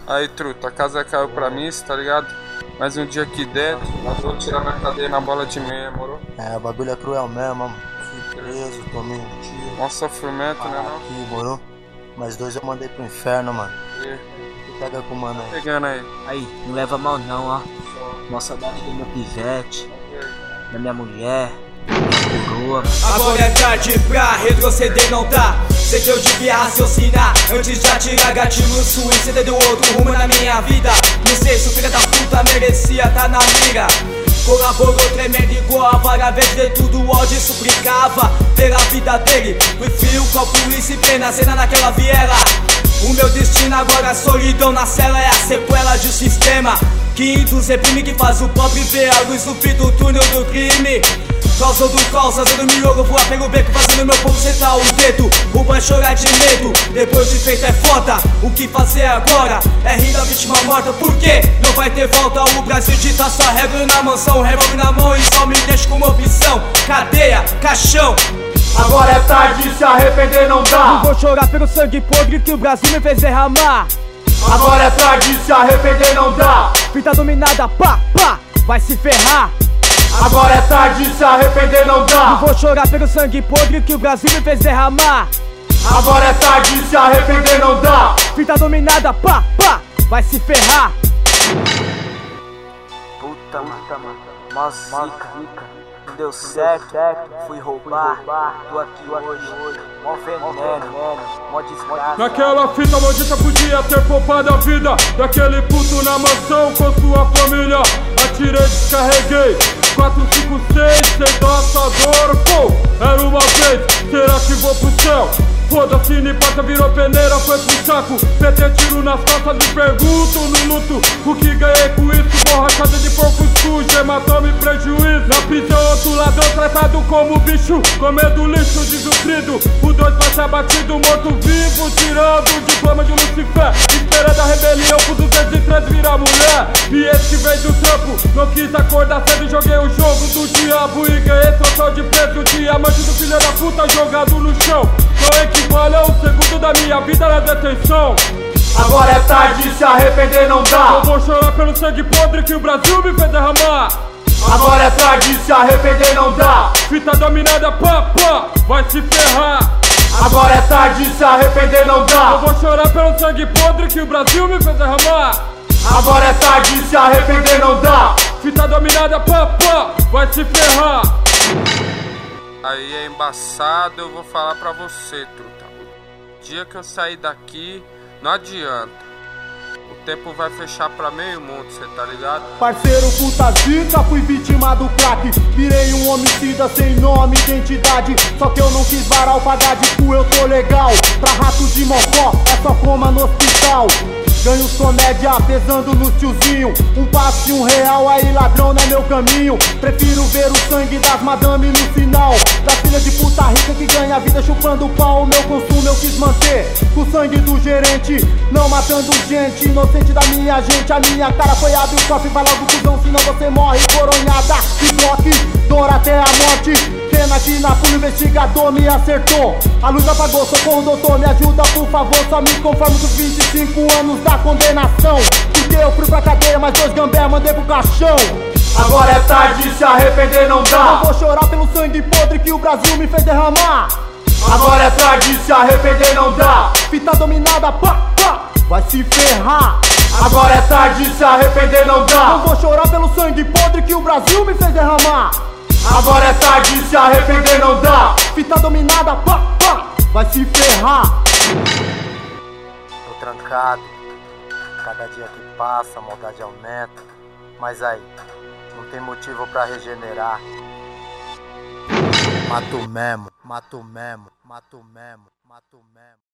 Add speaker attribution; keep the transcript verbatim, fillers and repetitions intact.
Speaker 1: Aí, truta, a casa caiu pra mim, cê tá ligado? Mais um dia aqui dentro, mas vou tirar minha cadeia na bola de meia, moro?
Speaker 2: É, o bagulho é cruel mesmo, mano. Fui preso, tomei um tiro.
Speaker 1: Mó sofrimento, né, não?
Speaker 2: Aqui, moro? Mais dois eu mandei pro inferno, mano.
Speaker 1: E...
Speaker 2: Pega com o mano aí.
Speaker 1: Pegando aí.
Speaker 3: Aí, não leva mal não, ó. Mó saudade do meu pivete, da minha mulher, da minha coroa.
Speaker 4: Agora é tarde pra retroceder, não tá? Sei que eu devia raciocinar antes de atirar gatilho suicida. Deu outro rumo na minha vida. Não sei se o filho da puta merecia tá na mira. Colaborou tremendo igual a vara verde de tudo o ódio suplicava pela vida dele. Fui frio com a polícia e pena, cena naquela viela. O meu destino agora é solidão na cela. É a sequela de um sistema que induz, reprime, que faz o pobre ver a luz no fim do túnel do crime. Causa do caos, fazendo miolo, voar pelo beco, fazendo meu povo sentar o dedo. O vai chorar de medo, depois de feito é foda. O que fazer agora é rir da vítima morta. Por quê? Não vai ter volta. O Brasil dita sua regra na mansão. Revólver na mão e só me deixa com uma opção: cadeia, caixão.
Speaker 5: Agora é tarde, se arrepender não dá.
Speaker 4: Não vou chorar pelo sangue podre que o Brasil me fez derramar.
Speaker 5: Agora é tarde, se arrepender não dá.
Speaker 4: Fita dominada, pá, pá, vai se ferrar.
Speaker 5: Agora é tarde, se arrepender não dá.
Speaker 4: Não vou chorar pelo sangue podre que o Brasil me fez derramar.
Speaker 5: Agora é tarde, se arrepender não dá.
Speaker 4: Fita dominada, pá, pá, vai se ferrar.
Speaker 3: Puta, puta, mano, mó zica, não deu certo, fui roubar, tô aqui hoje, mó veneno, mó desgraça.
Speaker 6: Naquela fita maldita podia ter poupado a vida daquele puto na mansão com sua família. Atirei, descarreguei, quatro, cinco, seis, sem dó, só dor, pô, era uma vez, será que vou pro céu? Foda-se, Nipata virou peneira, foi pro saco. Petei tiro nas costas, me pergunto no luto o que ganhei com isso. Borrachada de porco sujo, hematoma e prejuízo. Na prisão outro ladrão tratado como bicho, comendo lixo desnutrido. O dois vai ser abatido, morto vivo, tirando o diploma de Lucifer. Esperando a rebelião pro duzentos e treze virar mulher. E esse que veio do trampo, não quis acordar cedo e joguei o jogo do diabo e ganhei troféu de preso. Diamante do filho da puta jogado no chão. Não equivale a um segundo da minha vida na detenção.
Speaker 5: Agora é tarde, se arrepender não dá.
Speaker 6: Eu vou chorar pelo sangue podre que o Brasil me fez derramar.
Speaker 5: Agora é tarde, se arrepender não dá.
Speaker 6: Fita dominada, pá, pá, vai se ferrar.
Speaker 5: Agora é tarde, se arrepender não dá.
Speaker 6: Eu vou chorar pelo sangue podre que o Brasil me fez derramar.
Speaker 5: Agora é tarde, se arrepender não dá.
Speaker 6: Fita dominada, pá, pá, vai se ferrar.
Speaker 1: Aí é embaçado, eu vou falar pra você, truta. O dia que eu sair daqui, não adianta. O tempo vai fechar pra meio mundo, cê tá ligado?
Speaker 5: Parceiro, puta zica, fui vítima do crack. Virei um homicida sem nome, identidade. Só que eu não quis varar o pagar de cu, eu tô legal. Pra rato de mocó, é só coma no hospital. Ganho comédia pesando no tiozinho. Um passe, um real, aí ladrão não é meu caminho. Prefiro ver o sangue das madame no final. Da filha de puta rica que ganha vida chupando pau. O meu consumo eu quis manter com o sangue do gerente, não matando gente inocente da minha gente. A minha cara foi abre o cofre, vai logo cuzão, senão você morre coronhada. Que bloque, dor até a morte. Pena que na fúria o investigador me acertou. A luz apagou, socorro doutor, me ajuda por favor. Só me conformo dos vinte e cinco anos da condenação. Porque eu fui pra cadeia, mas dois gambé mandei pro caixão. Agora é tarde, se arrepender não dá. Não vou chorar pelo sangue podre que o Brasil me fez derramar. Agora é tarde, se arrepender não dá. Fita dominada, pá, pá, vai se ferrar. Agora é tarde, se arrepender não dá. Não vou chorar pelo sangue podre que o Brasil me fez derramar. Agora é tarde, se arrepender não dá. Fita dominada, pá, pá, vai se ferrar.
Speaker 2: Tô trancado, cada dia que passa a maldade aumenta. Mas aí, não tem motivo pra regenerar. Mato mesmo, mato mesmo, mato mesmo, mato mesmo.